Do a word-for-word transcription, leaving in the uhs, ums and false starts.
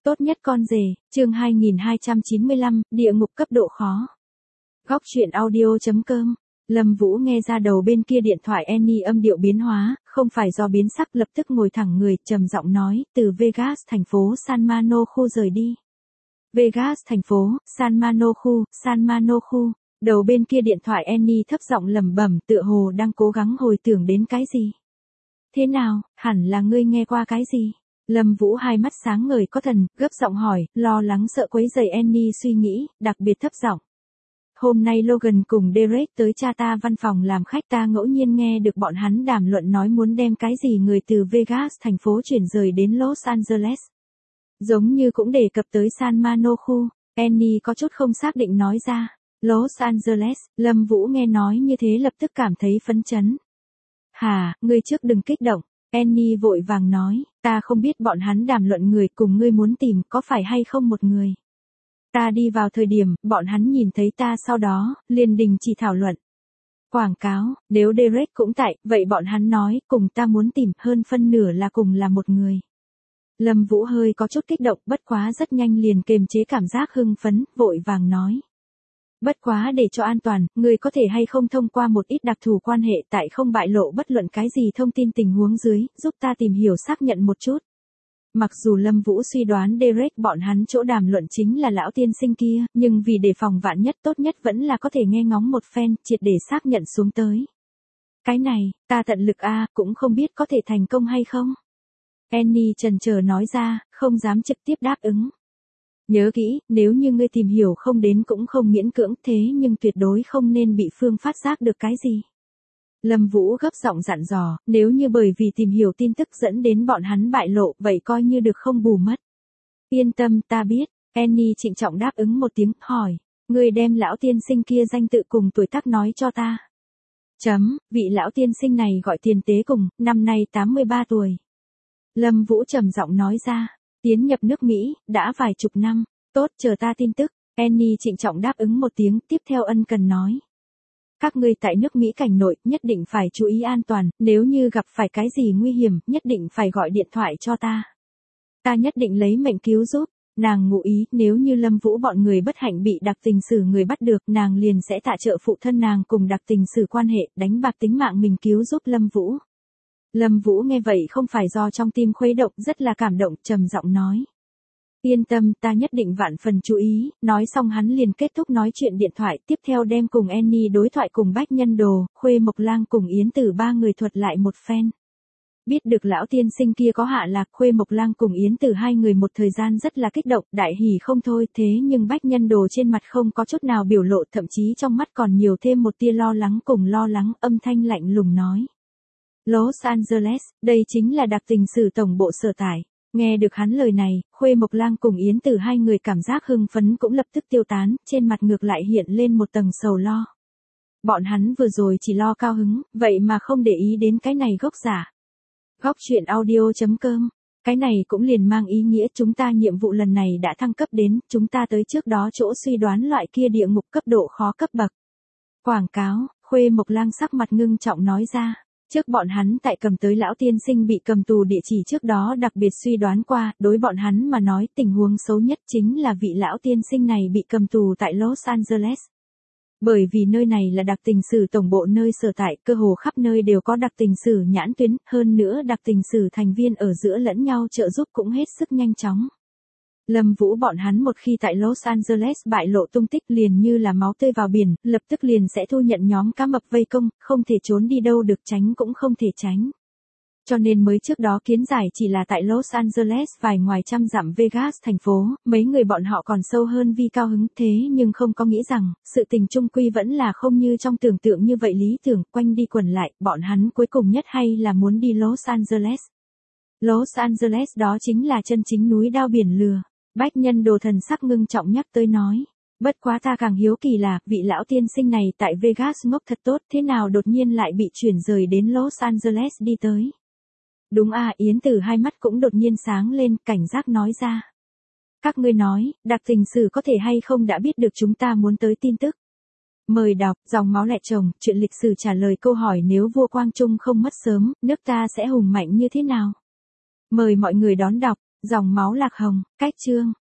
Tốt nhất con rể, chương hai nghìn hai trăm chín mươi lăm, địa ngục cấp độ khó. Góc truyện audio chấm com. Lâm Vũ nghe ra đầu bên kia điện thoại Annie âm điệu biến hóa, không phải do biến sắc, lập tức ngồi thẳng người, trầm giọng nói, từ Vegas thành phố San Mano khu rời đi. Vegas thành phố, San Mano khu, San Mano khu. Đầu bên kia điện thoại Annie thấp giọng lẩm bẩm, tựa hồ đang cố gắng hồi tưởng đến cái gì. Thế nào, hẳn là ngươi nghe qua cái gì? Lâm Vũ hai mắt sáng ngời có thần, gấp giọng hỏi, lo lắng sợ quấy rầy Annie suy nghĩ, đặc biệt thấp giọng. Hôm nay Logan cùng Derek tới cha ta văn phòng làm khách, ta ngẫu nhiên nghe được bọn hắn đàm luận nói muốn đem cái gì người từ Vegas thành phố chuyển rời đến Los Angeles. Giống như cũng đề cập tới San Mano khu, Annie có chút không xác định nói ra. Los Angeles, Lâm Vũ nghe nói như thế lập tức cảm thấy phấn chấn. Hà, ngươi trước đừng kích động. Annie vội vàng nói, ta không biết bọn hắn đàm luận người cùng ngươi muốn tìm có phải hay không một người. Ta đi vào thời điểm, bọn hắn nhìn thấy ta sau đó, liền đình chỉ thảo luận. Quảng cáo, nếu Derek cũng tại, vậy bọn hắn nói, cùng ta muốn tìm hơn phân nửa là cùng là một người. Lâm Vũ hơi có chút kích động, bất quá rất nhanh liền kềm chế cảm giác hưng phấn, vội vàng nói. Bất quá để cho an toàn, người có thể hay không thông qua một ít đặc thù quan hệ tại không bại lộ bất luận cái gì thông tin tình huống dưới, giúp ta tìm hiểu xác nhận một chút. Mặc dù Lâm Vũ suy đoán Derek bọn hắn chỗ đàm luận chính là lão tiên sinh kia, nhưng vì đề phòng vạn nhất tốt nhất vẫn là có thể nghe ngóng một phen, triệt để xác nhận xuống tới. Cái này, ta tận lực a, cũng không biết có thể thành công hay không. Annie chần chờ nói ra, không dám trực tiếp đáp ứng. Nhớ kỹ, nếu như ngươi tìm hiểu không đến cũng không miễn cưỡng, thế nhưng tuyệt đối không nên bị Phương phát giác được cái gì. Lâm Vũ gấp giọng dặn dò, nếu như bởi vì tìm hiểu tin tức dẫn đến bọn hắn bại lộ, vậy coi như được không bù mất. Yên tâm, ta biết. Annie trịnh trọng đáp ứng một tiếng, hỏi, ngươi đem lão tiên sinh kia danh tự cùng tuổi tác nói cho ta. Chấm, vị lão tiên sinh này gọi Tiền Tế Cùng, năm nay tám mươi ba tuổi. Lâm Vũ trầm giọng nói ra. Tiến nhập nước Mỹ, đã vài chục năm, tốt, chờ ta tin tức. Annie trịnh trọng đáp ứng một tiếng, tiếp theo ân cần nói. Các ngươi tại nước Mỹ cảnh nội, nhất định phải chú ý an toàn, nếu như gặp phải cái gì nguy hiểm, nhất định phải gọi điện thoại cho ta. Ta nhất định lấy mệnh cứu giúp. Nàng ngụ ý, nếu như Lâm Vũ bọn người bất hạnh bị đặc tình sử người bắt được, nàng liền sẽ tạ trợ phụ thân nàng cùng đặc tình sử quan hệ, đánh bạc tính mạng mình cứu giúp Lâm Vũ. Lâm Vũ nghe vậy không phải do trong tim khuấy động, rất là cảm động, trầm giọng nói. Yên tâm, ta nhất định vạn phần chú ý, nói xong hắn liền kết thúc nói chuyện điện thoại, tiếp theo đem cùng Annie đối thoại cùng Bách Nhân Đồ, Khuê Mộc Lang cùng Yến Tử ba người thuật lại một phen. Biết được lão tiên sinh kia có hạ lạc, Khuê Mộc Lang cùng Yến Tử hai người một thời gian rất là kích động, đại hỉ không thôi, thế nhưng Bách Nhân Đồ trên mặt không có chút nào biểu lộ, thậm chí trong mắt còn nhiều thêm một tia lo lắng cùng lo lắng, âm thanh lạnh lùng nói. Los Angeles, đây chính là đặc tình sử tổng bộ sở tại. Nghe được hắn lời này, Khuê Mộc Lang cùng Yến Tử hai người cảm giác hưng phấn cũng lập tức tiêu tán, trên mặt ngược lại hiện lên một tầng sầu lo. Bọn hắn vừa rồi chỉ lo cao hứng, vậy mà không để ý đến cái này gốc giả. Góc truyện audio chấm com. Cái này cũng liền mang ý nghĩa chúng ta nhiệm vụ lần này đã thăng cấp đến, chúng ta tới trước đó chỗ suy đoán loại kia địa ngục cấp độ khó cấp bậc. Quảng cáo, Khuê Mộc Lang sắc mặt ngưng trọng nói ra. Trước bọn hắn tại cầm tới lão tiên sinh bị cầm tù địa chỉ trước đó đặc biệt suy đoán qua, đối bọn hắn mà nói tình huống xấu nhất chính là vị lão tiên sinh này bị cầm tù tại Los Angeles. Bởi vì nơi này là đặc tình sử tổng bộ nơi sở tại, cơ hồ khắp nơi đều có đặc tình sử nhãn tuyến, hơn nữa đặc tình sử thành viên ở giữa lẫn nhau trợ giúp cũng hết sức nhanh chóng. Lâm Vũ bọn hắn một khi tại Los Angeles bại lộ tung tích liền như là máu tươi vào biển, lập tức liền sẽ thu nhận nhóm cá mập vây công, không thể trốn đi đâu được, tránh cũng không thể tránh. Cho nên mới trước đó kiến giải chỉ là tại Los Angeles vài ngoài trăm dặm Vegas thành phố, mấy người bọn họ còn sâu hơn vì cao hứng, thế nhưng không có nghĩ rằng, sự tình chung quy vẫn là không như trong tưởng tượng như vậy lý tưởng, quanh đi quẩn lại, bọn hắn cuối cùng nhất hay là muốn đi Los Angeles. Los Angeles đó chính là chân chính núi đao biển lửa. Bách Nhân Đồ thần sắc ngưng trọng nhắc tới nói. Bất quá ta càng hiếu kỳ là, vị lão tiên sinh này tại Vegas ngốc thật tốt, thế nào đột nhiên lại bị chuyển rời đến Los Angeles đi tới. Đúng à, Yến Tử hai mắt cũng đột nhiên sáng lên, cảnh giác nói ra. Các ngươi nói, đặc tình sử có thể hay không đã biết được chúng ta muốn tới tin tức. Mời đọc, dòng máu lẹ chồng, chuyện lịch sử trả lời câu hỏi nếu vua Quang Trung không mất sớm, nước ta sẽ hùng mạnh như thế nào. Mời mọi người đón đọc. Dòng máu lạc hồng, cách chương.